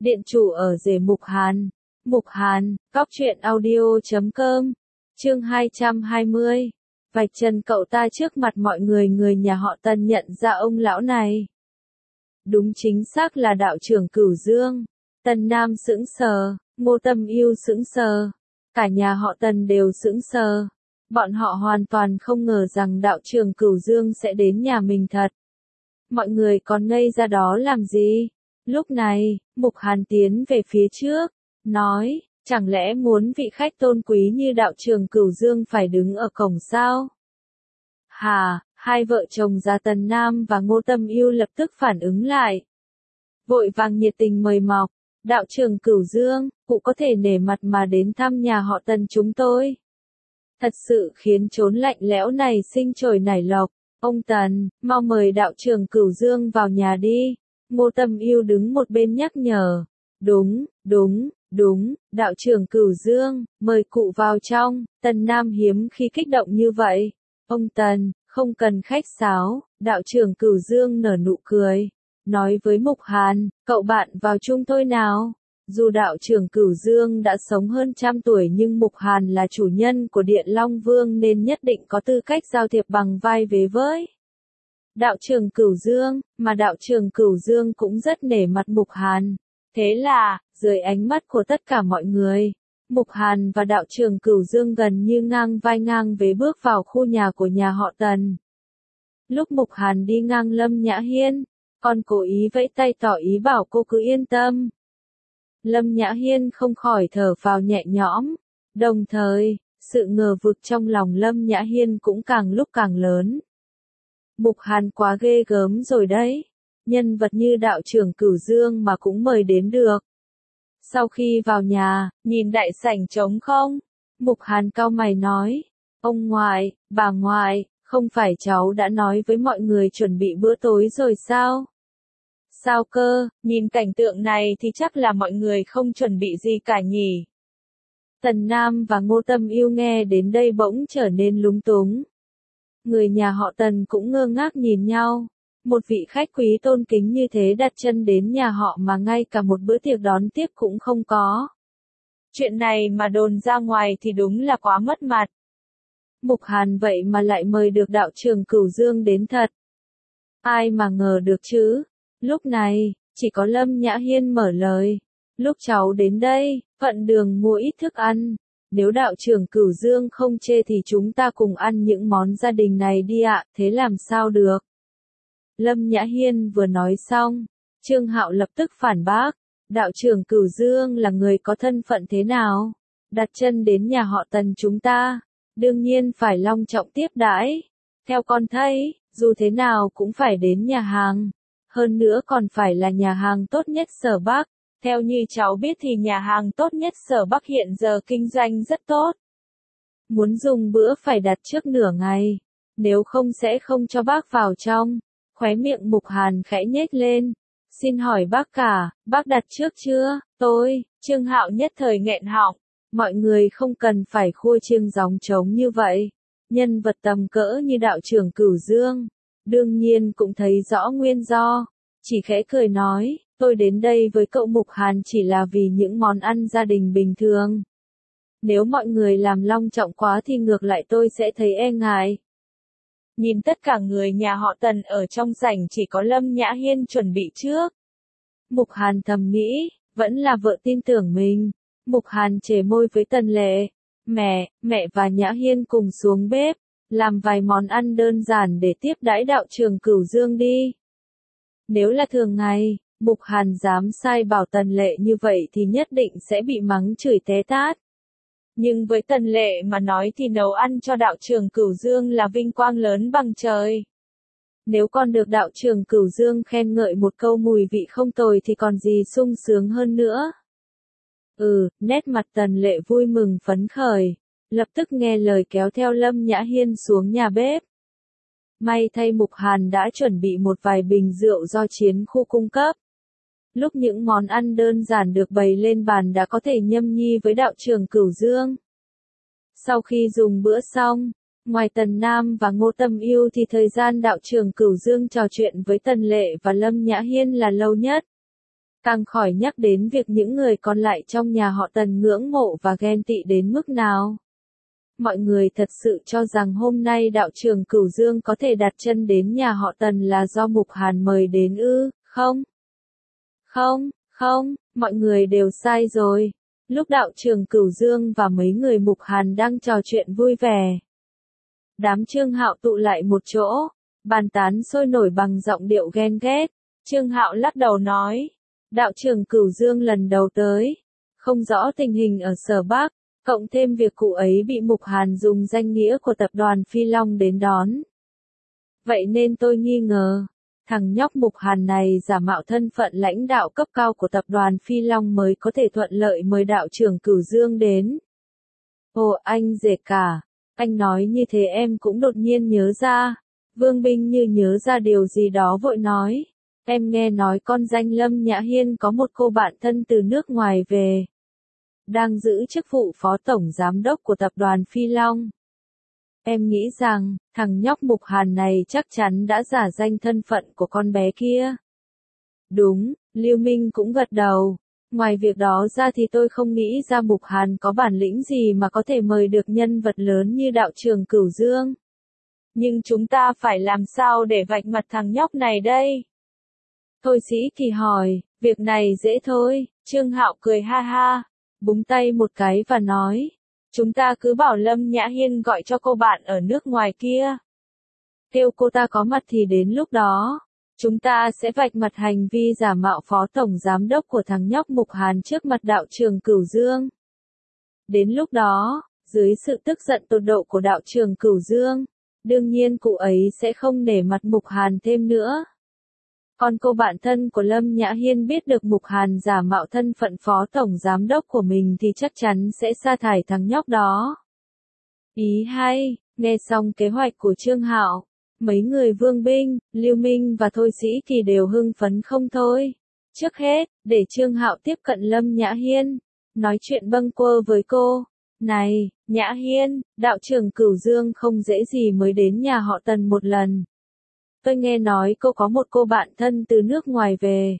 Điện chủ ở rể Mục Hàn. Mục Hàn, Cóc Truyện Audio.com. Chương 220. Vạch trần cậu ta trước mặt mọi người. Người nhà họ Tần nhận ra ông lão này. Đúng chính xác là đạo trưởng Cửu Dương. Tần Nam sững sờ, Ngô Tâm Yêu sững sờ. Cả nhà họ Tần đều sững sờ. Bọn họ hoàn toàn không ngờ rằng đạo trưởng Cửu Dương sẽ đến nhà mình thật. Mọi người còn ngây ra đó làm gì? Lúc này, Mục Hàn tiến về phía trước, nói, chẳng lẽ muốn vị khách tôn quý như đạo trưởng Cửu Dương phải đứng ở cổng sao? Hà, hai vợ chồng già Tần Nam và Ngô Tâm Yêu lập tức phản ứng lại. Vội vàng nhiệt tình mời mọc, đạo trưởng Cửu Dương, cụ có thể nể mặt mà đến thăm nhà họ Tần chúng tôi. Thật sự khiến chốn lạnh lẽo này sinh trồi nảy lộc. Ông Tần, mau mời đạo trưởng Cửu Dương vào nhà đi. Ngô Tâm Yêu đứng một bên nhắc nhở. Đúng, đạo trưởng Cửu Dương, mời cụ vào trong. Tần Nam hiếm khi kích động như vậy. Ông Tần, không cần khách sáo, đạo trưởng Cửu Dương nở nụ cười. Nói với Mục Hàn, cậu bạn vào chung thôi nào. Dù đạo trưởng Cửu Dương đã sống hơn 100 tuổi nhưng Mục Hàn là chủ nhân của Điện Long Vương nên nhất định có tư cách giao thiệp bằng vai vế với đạo trưởng Cửu Dương, mà đạo trưởng Cửu Dương cũng rất nể mặt Mục Hàn. Thế là, dưới ánh mắt của tất cả mọi người, Mục Hàn và đạo trưởng Cửu Dương gần như ngang vai ngang vế bước vào khu nhà của nhà họ Tần. Lúc Mục Hàn đi ngang Lâm Nhã Hiên, còn cố ý vẫy tay tỏ ý bảo cô cứ yên tâm. Lâm Nhã Hiên không khỏi thở phào nhẹ nhõm, đồng thời, sự ngờ vực trong lòng Lâm Nhã Hiên cũng càng lúc càng lớn. Mục Hàn quá ghê gớm rồi đấy, nhân vật như đạo trưởng Cửu Dương mà cũng mời đến được. Sau khi vào nhà, nhìn đại sảnh trống không, Mục Hàn cau mày nói, ông ngoại, bà ngoại, không phải cháu đã nói với mọi người chuẩn bị bữa tối rồi sao? Sao cơ, nhìn cảnh tượng này thì chắc là mọi người không chuẩn bị gì cả nhỉ? Tần Nam và Ngô Tâm Yêu nghe đến đây bỗng trở nên lúng túng. Người nhà họ Tần cũng ngơ ngác nhìn nhau. Một vị khách quý tôn kính như thế đặt chân đến nhà họ mà ngay cả một bữa tiệc đón tiếp cũng không có. Chuyện này mà đồn ra ngoài thì đúng là quá mất mặt. Mục Hàn vậy mà lại mời được đạo trưởng Cửu Dương đến thật. Ai mà ngờ được chứ? Lúc này, chỉ có Lâm Nhã Hiên mở lời. Lúc cháu đến đây, thuận đường mua ít thức ăn. Nếu đạo trưởng Cửu Dương không chê thì chúng ta cùng ăn những món gia đình này đi ạ, thế làm sao được? Lâm Nhã Hiên vừa nói xong, Trương Hạo lập tức phản bác. Đạo trưởng Cửu Dương là người có thân phận thế nào? Đặt chân đến nhà họ Tần chúng ta, đương nhiên phải long trọng tiếp đãi. Theo con thấy, dù thế nào cũng phải đến nhà hàng. Hơn nữa còn phải là nhà hàng tốt nhất Sở Bắc. Theo như cháu biết thì nhà hàng tốt nhất Sở Bắc hiện giờ kinh doanh rất tốt. Muốn dùng bữa phải đặt trước nửa ngày. Nếu không sẽ không cho bác vào trong. Khóe miệng Mục Hàn khẽ nhếch lên. Xin hỏi bác cả, bác đặt trước chưa? Trương Hạo nhất thời nghẹn họng. Mọi người không cần phải khua chiêng gióng trống như vậy. Nhân vật tầm cỡ như đạo trưởng Cửu Dương. Đương nhiên cũng thấy rõ nguyên do. Chỉ khẽ cười nói, tôi đến đây với cậu Mục Hàn chỉ là vì những món ăn gia đình bình thường. Nếu mọi người làm long trọng quá thì ngược lại tôi sẽ thấy e ngại. Nhìn tất cả người nhà họ Tần ở trong sảnh chỉ có Lâm Nhã Hiên chuẩn bị trước. Mục Hàn thầm nghĩ, vẫn là vợ tin tưởng mình. Mục Hàn chề môi với Tần Lệ. Mẹ và Nhã Hiên cùng xuống bếp, làm vài món ăn đơn giản để tiếp đãi đạo trưởng Cửu Dương đi. Nếu là thường ngày, Mục Hàn dám sai bảo Tần Lệ như vậy thì nhất định sẽ bị mắng chửi té tát. Nhưng với Tần Lệ mà nói thì nấu ăn cho đạo trưởng Cửu Dương là vinh quang lớn bằng trời. Nếu còn được đạo trưởng Cửu Dương khen ngợi một câu mùi vị không tồi thì còn gì sung sướng hơn nữa. Nét mặt Tần Lệ vui mừng phấn khởi, lập tức nghe lời kéo theo Lâm Nhã Hiên xuống nhà bếp. May thay Mục Hàn đã chuẩn bị một vài bình rượu do chiến khu cung cấp. Lúc những món ăn đơn giản được bày lên bàn đã có thể nhâm nhi với đạo trưởng Cửu Dương. Sau khi dùng bữa xong, ngoài Tần Nam và Ngô Tâm Yêu thì thời gian đạo trưởng Cửu Dương trò chuyện với Tần Lệ và Lâm Nhã Hiên là lâu nhất. Càng khỏi nhắc đến việc những người còn lại trong nhà họ Tần ngưỡng mộ và ghen tị đến mức nào. Mọi người thật sự cho rằng hôm nay đạo trưởng Cửu Dương có thể đặt chân đến nhà họ Tần là do Mục Hàn mời đến ư, không? Không, mọi người đều sai rồi. Lúc đạo trưởng Cửu Dương và mấy người Mục Hàn đang trò chuyện vui vẻ. Đám Trương Hạo tụ lại một chỗ, bàn tán sôi nổi bằng giọng điệu ghen ghét. Trương Hạo lắc đầu nói, đạo trưởng Cửu Dương lần đầu tới, không rõ tình hình ở Sở Bắc, cộng thêm việc cụ ấy bị Mục Hàn dùng danh nghĩa của tập đoàn Phi Long đến đón. Vậy nên tôi nghi ngờ, thằng nhóc Mục Hàn này giả mạo thân phận lãnh đạo cấp cao của tập đoàn Phi Long mới có thể thuận lợi mời đạo trưởng Cửu Dương đến. Ồ anh rể cả, anh nói như thế em cũng đột nhiên nhớ ra. Vương Binh như nhớ ra điều gì đó vội nói. Em nghe nói con danh Lâm Nhã Hiên có một cô bạn thân từ nước ngoài về. Đang giữ chức vụ phó tổng giám đốc của tập đoàn Phi Long. Em nghĩ rằng, thằng nhóc Mục Hàn này chắc chắn đã giả danh thân phận của con bé kia. Đúng, Lưu Minh cũng gật đầu. Ngoài việc đó ra thì tôi không nghĩ ra Mục Hàn có bản lĩnh gì mà có thể mời được nhân vật lớn như đạo trưởng Cửu Dương. Nhưng chúng ta phải làm sao để vạch mặt thằng nhóc này đây? Thôi Sĩ Kỳ hỏi, việc này dễ thôi, Trương Hạo cười ha ha, búng tay một cái và nói, chúng ta cứ bảo Lâm Nhã Hiên gọi cho cô bạn ở nước ngoài kia. Kêu cô ta có mặt thì đến lúc đó, chúng ta sẽ vạch mặt hành vi giả mạo phó tổng giám đốc của thằng nhóc Mục Hàn trước mặt đạo trưởng Cửu Dương. Đến lúc đó, dưới sự tức giận tột độ của đạo trưởng Cửu Dương, đương nhiên cụ ấy sẽ không nể mặt Mục Hàn thêm nữa. Còn cô bạn thân của Lâm Nhã Hiên biết được Mục Hàn giả mạo thân phận phó tổng giám đốc của mình thì chắc chắn sẽ sa thải thằng nhóc đó. Ý hay, nghe xong kế hoạch của Trương Hạo, mấy người Vương Binh, Lưu Minh và Thôi Sĩ Kỳ đều hưng phấn không thôi. Trước hết, để Trương Hạo tiếp cận Lâm Nhã Hiên, nói chuyện bâng quơ với cô. Này, Nhã Hiên, đạo trưởng Cửu Dương không dễ gì mới đến nhà họ Tần một lần. Tôi nghe nói cô có một cô bạn thân từ nước ngoài về.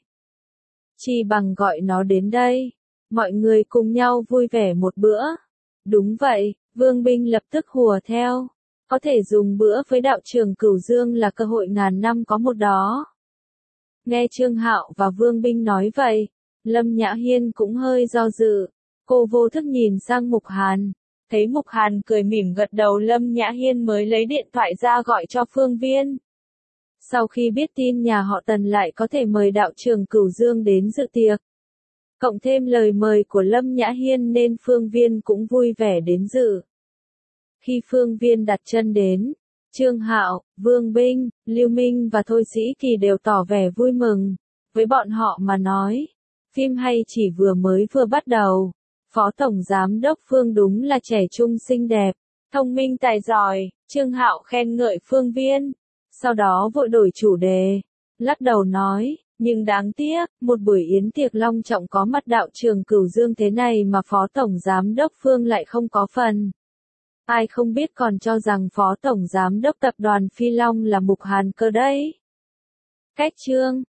Chi bằng gọi nó đến đây. Mọi người cùng nhau vui vẻ một bữa. Đúng vậy, Vương Binh lập tức hùa theo. Có thể dùng bữa với đạo trưởng Cửu Dương là cơ hội ngàn năm có một đó. Nghe Trương Hạo và Vương Binh nói vậy, Lâm Nhã Hiên cũng hơi do dự. Cô vô thức nhìn sang Mục Hàn. Thấy Mục Hàn cười mỉm gật đầu, Lâm Nhã Hiên mới lấy điện thoại ra gọi cho Phương Viên. Sau khi biết tin nhà họ Tần lại có thể mời đạo trưởng Cửu Dương đến dự tiệc, cộng thêm lời mời của Lâm Nhã Hiên nên Phương Viên cũng vui vẻ đến dự. Khi Phương Viên đặt chân đến, Trương Hạo, Vương Binh, Lưu Minh và Thôi Sĩ Kỳ đều tỏ vẻ vui mừng. Với bọn họ mà nói, phim hay chỉ vừa bắt đầu. Phó Tổng Giám đốc Phương đúng là trẻ trung xinh đẹp, thông minh tài giỏi, Trương Hạo khen ngợi Phương Viên. Sau đó vội đổi chủ đề, lắc đầu nói, nhưng đáng tiếc, một buổi yến tiệc long trọng có mặt đạo trưởng Cửu Dương thế này mà Phó Tổng Giám đốc Phương lại không có phần. Ai không biết còn cho rằng Phó Tổng Giám đốc tập đoàn Phi Long là Mục Hàn cơ đấy. Cách chương